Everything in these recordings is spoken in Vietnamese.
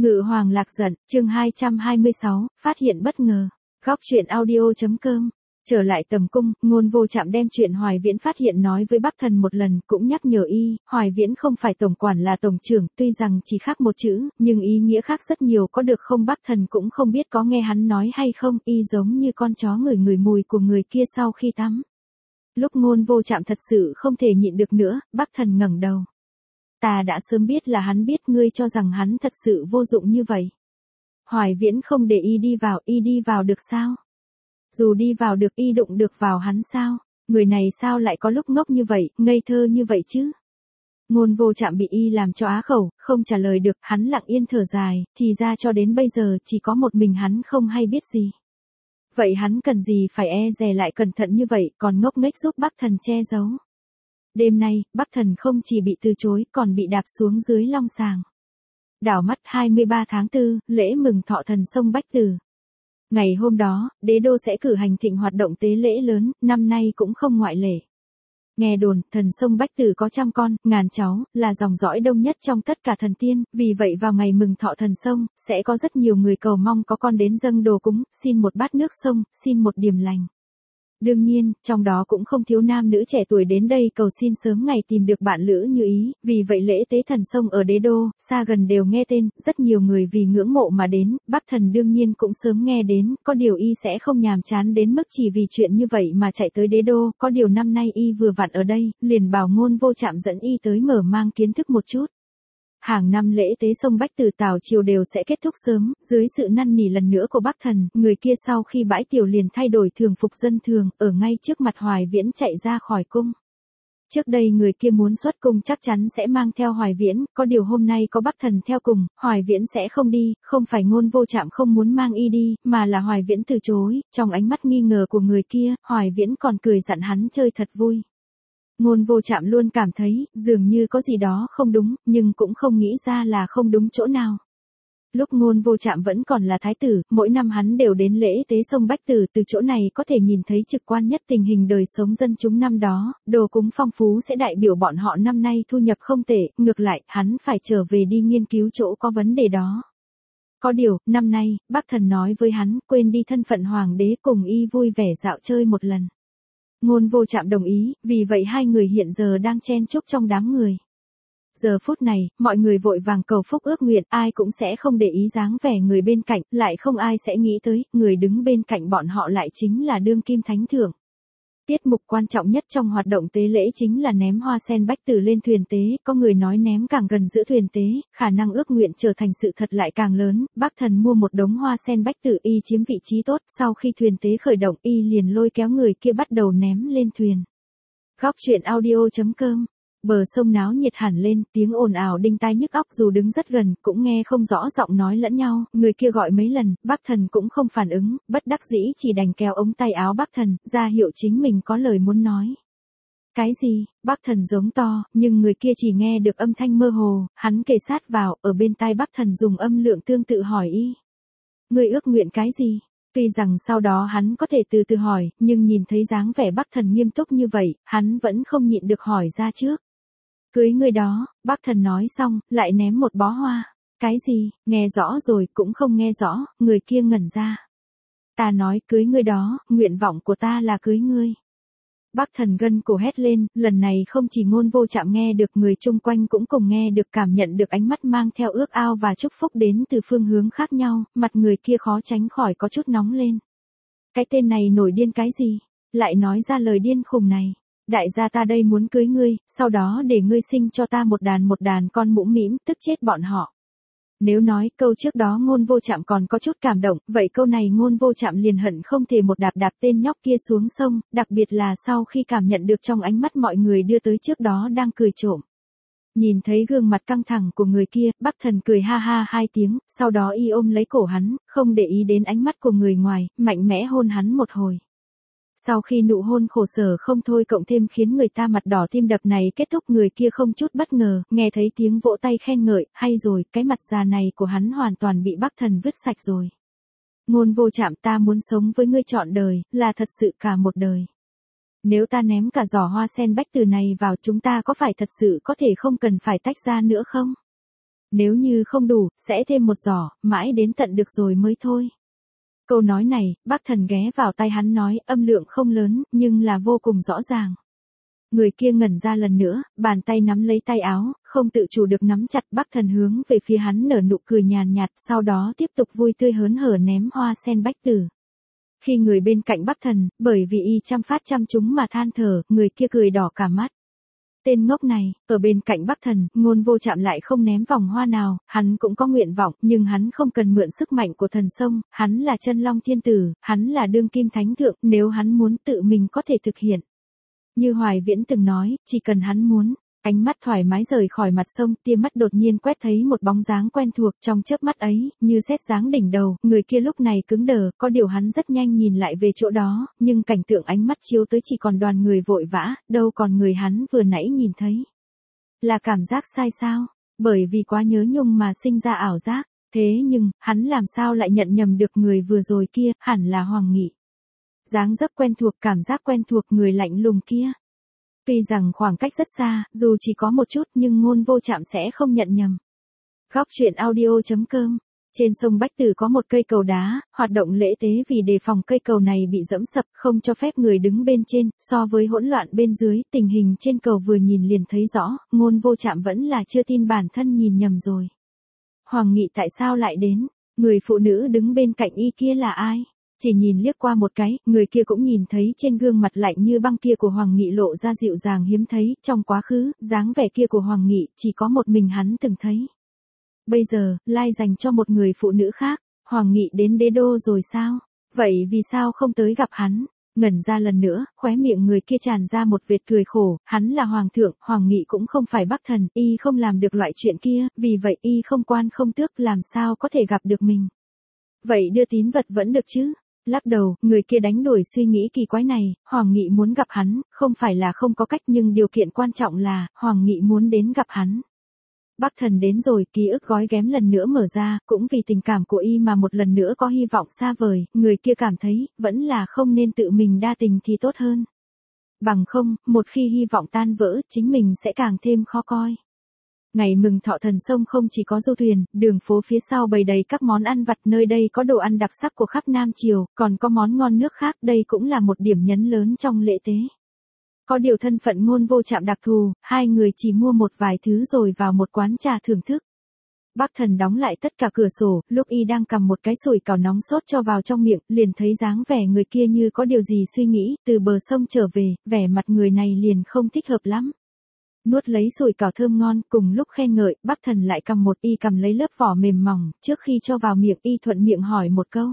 Ngự hoàng lạc giận, chương 226, phát hiện bất ngờ. Góc truyện audio.com. Trở lại tầm cung, Ngôn Vô Trạm đem chuyện Hoài Viễn phát hiện nói với Bắc Thần một lần, cũng nhắc nhở y, Hoài Viễn không phải tổng quản là tổng trưởng, tuy rằng chỉ khác một chữ, nhưng ý nghĩa khác rất nhiều, có được không? Bắc Thần cũng không biết có nghe hắn nói hay không, y giống như con chó ngửi mùi của người kia sau khi tắm. Lúc Ngôn Vô Trạm thật sự không thể nhịn được nữa, Bắc Thần ngẩng đầu. Ta đã sớm biết là hắn biết, ngươi cho rằng hắn thật sự vô dụng như vậy. Hoài Viễn không để y đi vào được sao? Dù đi vào được, y đụng được vào hắn sao? Người này sao lại có lúc ngốc như vậy, ngây thơ như vậy chứ? Ngôn Vô Trạm bị y làm cho á khẩu, không trả lời được, hắn lặng yên thở dài, thì ra cho đến bây giờ chỉ có một mình hắn không hay biết gì. Vậy hắn cần gì phải e dè lại cẩn thận như vậy, còn ngốc nghếch giúp Bắc Thần che giấu. Đêm nay, Bắc Thần không chỉ bị từ chối, còn bị đạp xuống dưới long sàng. Đảo mắt 23 tháng 4, lễ mừng thọ thần sông Bách Tử. Ngày hôm đó, đế đô sẽ cử hành thịnh hoạt động tế lễ lớn, năm nay cũng không ngoại lệ. Nghe đồn, thần sông Bách Tử có 100 con, ngàn cháu, là dòng dõi đông nhất trong tất cả thần tiên, vì vậy vào ngày mừng thọ thần sông, sẽ có rất nhiều người cầu mong có con đến dâng đồ cúng, xin một bát nước sông, xin một điềm lành. Đương nhiên, trong đó cũng không thiếu nam nữ trẻ tuổi đến đây cầu xin sớm ngày tìm được bạn lữ như ý, vì vậy lễ tế thần sông ở đế đô, xa gần đều nghe tên, rất nhiều người vì ngưỡng mộ mà đến, Bắc Thần đương nhiên cũng sớm nghe đến, có điều y sẽ không nhàm chán đến mức chỉ vì chuyện như vậy mà chạy tới đế đô, có điều năm nay y vừa vặn ở đây, liền bảo Ngôn Vô Trạm dẫn y tới mở mang kiến thức một chút. Hàng năm lễ tế sông Bách Tử tảo triều đều sẽ kết thúc sớm, dưới sự năn nỉ lần nữa của Bắc Thần, người kia sau khi bãi tiểu liền thay đổi thường phục dân thường, ở ngay trước mặt Hoài Viễn chạy ra khỏi cung. Trước đây người kia muốn xuất cung chắc chắn sẽ mang theo Hoài Viễn, có điều hôm nay có Bắc Thần theo cùng, Hoài Viễn sẽ không đi, không phải Ngôn Vô Trạm không muốn mang y đi, mà là Hoài Viễn từ chối, trong ánh mắt nghi ngờ của người kia, Hoài Viễn còn cười dặn hắn chơi thật vui. Ngôn Vô Trạm luôn cảm thấy, dường như có gì đó không đúng, nhưng cũng không nghĩ ra là không đúng chỗ nào. Lúc Ngôn Vô Trạm vẫn còn là thái tử, mỗi năm hắn đều đến lễ tế sông Bách Tử, từ chỗ này có thể nhìn thấy trực quan nhất tình hình đời sống dân chúng năm đó, đồ cúng phong phú sẽ đại biểu bọn họ năm nay thu nhập không tệ, ngược lại, hắn phải trở về đi nghiên cứu chỗ có vấn đề đó. Có điều, năm nay, Bắc Thần nói với hắn, quên đi thân phận hoàng đế cùng y vui vẻ dạo chơi một lần. Ngôn Vô Trạm đồng ý, vì vậy hai người hiện giờ đang chen chúc trong đám người. Giờ phút này, mọi người vội vàng cầu phúc ước nguyện, ai cũng sẽ không để ý dáng vẻ người bên cạnh, lại không ai sẽ nghĩ tới, người đứng bên cạnh bọn họ lại chính là đương kim thánh thượng. Tiết mục quan trọng nhất trong hoạt động tế lễ chính là ném hoa sen Bách Tử lên thuyền tế, có người nói ném càng gần giữa thuyền tế, khả năng ước nguyện trở thành sự thật lại càng lớn, Bắc Thần mua một đống hoa sen Bách Tử y chiếm vị trí tốt, sau khi thuyền tế khởi động y liền lôi kéo người kia bắt đầu ném lên thuyền. Góc truyện audio.com. Bờ sông náo nhiệt hẳn lên, tiếng ồn ào đinh tai nhức óc, dù đứng rất gần, cũng nghe không rõ giọng nói lẫn nhau, người kia gọi mấy lần, Bắc Thần cũng không phản ứng, bất đắc dĩ chỉ đành kéo ống tay áo Bắc Thần, ra hiệu chính mình có lời muốn nói. Cái gì? Bắc Thần giống to, nhưng người kia chỉ nghe được âm thanh mơ hồ, hắn kề sát vào, ở bên tai Bắc Thần dùng âm lượng tương tự hỏi y. Ngươi ước nguyện cái gì? Tuy rằng sau đó hắn có thể từ từ hỏi, nhưng nhìn thấy dáng vẻ Bắc Thần nghiêm túc như vậy, hắn vẫn không nhịn được hỏi ra trước. Cưới người đó, Bắc Thần nói xong, lại ném một bó hoa. Cái gì? Nghe rõ rồi, cũng không nghe rõ, người kia ngẩn ra. Ta nói cưới người đó, nguyện vọng của ta là cưới ngươi. Bắc Thần gân cổ hét lên, lần này không chỉ Ngôn Vô Trạm nghe được, người chung quanh cũng cùng nghe được, cảm nhận được ánh mắt mang theo ước ao và chúc phúc đến từ phương hướng khác nhau, mặt người kia khó tránh khỏi có chút nóng lên. Cái tên này nổi điên cái gì? Lại nói ra lời điên khùng này. Đại gia ta đây muốn cưới ngươi, sau đó để ngươi sinh cho ta một đàn con mũm mĩm, tức chết bọn họ. Nếu nói câu trước đó Ngôn Vô Trạm còn có chút cảm động, vậy câu này Ngôn Vô Trạm liền hận không thể một đạp tên nhóc kia xuống sông, đặc biệt là sau khi cảm nhận được trong ánh mắt mọi người đưa tới trước đó đang cười trộm. Nhìn thấy gương mặt căng thẳng của người kia, Bắc Thần cười ha ha hai tiếng, sau đó y ôm lấy cổ hắn, không để ý đến ánh mắt của người ngoài, mạnh mẽ hôn hắn một hồi. Sau khi nụ hôn khổ sở không thôi cộng thêm khiến người ta mặt đỏ tim đập này kết thúc, người kia không chút bất ngờ, nghe thấy tiếng vỗ tay khen ngợi, hay rồi, cái mặt già này của hắn hoàn toàn bị Bắc Thần vứt sạch rồi. Ngôn Vô Trạm, ta muốn sống với ngươi trọn đời, là thật sự cả một đời. Nếu ta ném cả giỏ hoa sen Bách Tử này vào, chúng ta có phải thật sự có thể không cần phải tách ra nữa không? Nếu như không đủ, sẽ thêm một giỏ, mãi đến tận được rồi mới thôi. Câu nói này, Bắc Thần ghé vào tai hắn nói, âm lượng không lớn, nhưng là vô cùng rõ ràng. Người kia ngẩn ra lần nữa, bàn tay nắm lấy tay áo, không tự chủ được nắm chặt. Bắc Thần hướng về phía hắn nở nụ cười nhàn nhạt, sau đó tiếp tục vui tươi hớn hở ném hoa sen bách tử. Khi người bên cạnh Bắc Thần, bởi vì y chăm phát chăm chúng mà than thở, người kia cười đỏ cả mắt. Tên ngốc này, ở bên cạnh Bắc Thần, Ngôn Vô Trạm lại không ném vòng hoa nào, hắn cũng có nguyện vọng, nhưng hắn không cần mượn sức mạnh của thần sông, hắn là chân long thiên tử, hắn là đương kim thánh thượng, nếu hắn muốn tự mình có thể thực hiện. Như Hoài Viễn từng nói, chỉ cần hắn muốn. Ánh mắt thoải mái rời khỏi mặt sông, tia mắt đột nhiên quét thấy một bóng dáng quen thuộc, trong chớp mắt ấy, như sét giáng đỉnh đầu, người kia lúc này cứng đờ, có điều hắn rất nhanh nhìn lại về chỗ đó, nhưng cảnh tượng ánh mắt chiếu tới chỉ còn đoàn người vội vã, đâu còn người hắn vừa nãy nhìn thấy. Là cảm giác sai sao? Bởi vì quá nhớ nhung mà sinh ra ảo giác, thế nhưng, hắn làm sao lại nhận nhầm được người vừa rồi kia, hẳn là Hoàng Nghị. Dáng dấp quen thuộc, cảm giác quen thuộc, người lạnh lùng kia. Tuy rằng khoảng cách rất xa, dù chỉ có một chút nhưng Ngôn Vô Trạm sẽ không nhận nhầm. Góc truyện audio.com. Trên sông Bách Tử có một cây cầu đá, hoạt động lễ tế vì đề phòng cây cầu này bị dẫm sập, không cho phép người đứng bên trên, so với hỗn loạn bên dưới, tình hình trên cầu vừa nhìn liền thấy rõ, Ngôn Vô Trạm vẫn là chưa tin bản thân nhìn nhầm rồi. Hoàng Nghị tại sao lại đến? Người phụ nữ đứng bên cạnh y kia là ai? Chỉ nhìn liếc qua một cái, người kia cũng nhìn thấy trên gương mặt lạnh như băng kia của Hoàng Nghị lộ ra dịu dàng hiếm thấy, trong quá khứ, dáng vẻ kia của Hoàng Nghị, chỉ có một mình hắn từng thấy. Bây giờ, lai dành cho một người phụ nữ khác, Hoàng Nghị đến đế đô rồi sao? Vậy vì sao không tới gặp hắn? Ngẩn ra lần nữa, khóe miệng người kia tràn ra một vệt cười khổ, hắn là Hoàng thượng, Hoàng Nghị cũng không phải Bắc Thần, y không làm được loại chuyện kia, vì vậy y không quan không tước làm sao có thể gặp được mình. Vậy đưa tín vật vẫn được chứ? Lắc đầu, người kia đánh đuổi suy nghĩ kỳ quái này, Hoàng Nghị muốn gặp hắn, không phải là không có cách nhưng điều kiện quan trọng là, Hoàng Nghị muốn đến gặp hắn. Bắc Thần đến rồi, ký ức gói ghém lần nữa mở ra, cũng vì tình cảm của y mà một lần nữa có hy vọng xa vời, người kia cảm thấy, vẫn là không nên tự mình đa tình thì tốt hơn. Bằng không, một khi hy vọng tan vỡ, chính mình sẽ càng thêm khó coi. Ngày mừng thọ thần sông không chỉ có du thuyền, đường phố phía sau bày đầy các món ăn vặt, nơi đây có đồ ăn đặc sắc của khắp Nam Triều, còn có món ngon nước khác, đây cũng là một điểm nhấn lớn trong lễ tế. Có điều thân phận Ngôn Vô Trạm đặc thù, hai người chỉ mua một vài thứ rồi vào một quán trà thưởng thức. Bắc Thần đóng lại tất cả cửa sổ, lúc y đang cầm một cái sủi cảo nóng sốt cho vào trong miệng, liền thấy dáng vẻ người kia như có điều gì suy nghĩ, từ bờ sông trở về, vẻ mặt người này liền không thích hợp lắm. Nuốt lấy sủi cảo thơm ngon, cùng lúc khen ngợi, Bắc Thần lại cầm lấy lớp vỏ mềm mỏng, trước khi cho vào miệng y thuận miệng hỏi một câu.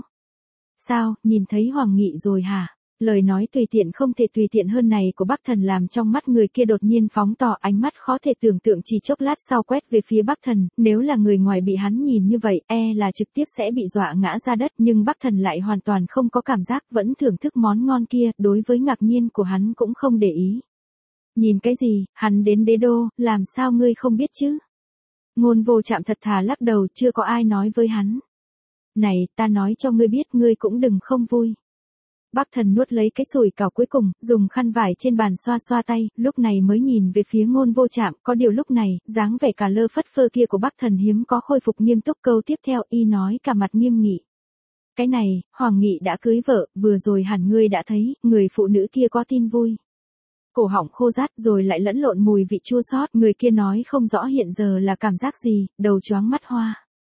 Sao, nhìn thấy Hoàng Nghị rồi hả? Lời nói tùy tiện không thể tùy tiện hơn này của Bắc Thần làm trong mắt người kia đột nhiên phóng tỏ, ánh mắt khó thể tưởng tượng, chỉ chốc lát sau quét về phía Bắc Thần, nếu là người ngoài bị hắn nhìn như vậy, là trực tiếp sẽ bị dọa ngã ra đất, nhưng Bắc Thần lại hoàn toàn không có cảm giác, vẫn thưởng thức món ngon kia, đối với ngạc nhiên của hắn cũng không để ý. Nhìn cái gì, hắn đến đế đô, làm sao ngươi không biết chứ? Ngôn Vô Trạm thật thà lắc đầu, chưa có ai nói với hắn. Này, ta nói cho ngươi biết, ngươi cũng đừng không vui. Bắc Thần nuốt lấy cái sủi cảo cuối cùng, dùng khăn vải trên bàn xoa xoa tay, lúc này mới nhìn về phía Ngôn Vô Trạm, có điều lúc này, dáng vẻ cả lơ phất phơ kia của Bắc Thần hiếm có khôi phục nghiêm túc, câu tiếp theo y nói cả mặt nghiêm nghị. Cái này, Hoàng Nghị đã cưới vợ, vừa rồi hẳn ngươi đã thấy, người phụ nữ kia có tin vui. Cổ họng khô rát rồi lại lẫn lộn mùi vị chua xót, người kia nói không rõ hiện giờ là cảm giác gì, đầu choáng mắt hoa.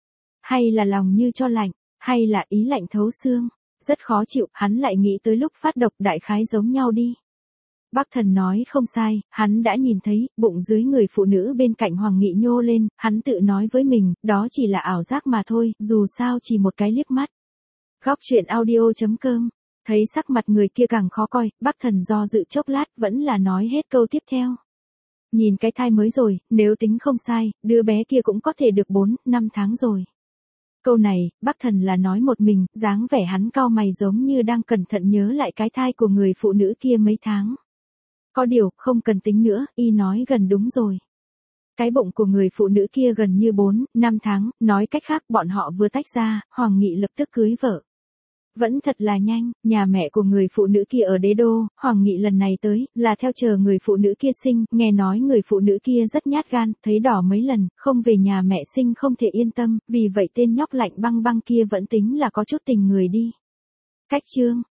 Hay là lòng như cho lạnh, hay là ý lạnh thấu xương. Rất khó chịu, hắn lại nghĩ tới lúc phát độc, đại khái giống nhau đi. Bắc Thần nói không sai, hắn đã nhìn thấy, bụng dưới người phụ nữ bên cạnh Hoàng Nghị nhô lên, hắn tự nói với mình, đó chỉ là ảo giác mà thôi, dù sao chỉ một cái liếc mắt. Góc truyện audio.com. Thấy sắc mặt người kia càng khó coi, Bắc Thần do dự chốc lát, vẫn là nói hết câu tiếp theo. Nhìn cái thai mới rồi, nếu tính không sai, đứa bé kia cũng có thể được 4-5 tháng rồi. Câu này, Bắc Thần là nói một mình, dáng vẻ hắn cau mày giống như đang cẩn thận nhớ lại cái thai của người phụ nữ kia mấy tháng. Có điều, không cần tính nữa, y nói gần đúng rồi. Cái bụng của người phụ nữ kia gần như 4-5 tháng, nói cách khác bọn họ vừa tách ra, Hoàng Nghị lập tức cưới vợ. Vẫn thật là nhanh, nhà mẹ của người phụ nữ kia ở Đế Đô, Hoàng Nghị lần này tới, là theo chờ người phụ nữ kia sinh, nghe nói người phụ nữ kia rất nhát gan, thấy đỏ mấy lần, không về nhà mẹ sinh không thể yên tâm, vì vậy tên nhóc Lạnh Băng Băng kia vẫn tính là có chút tình người đi. Cách chương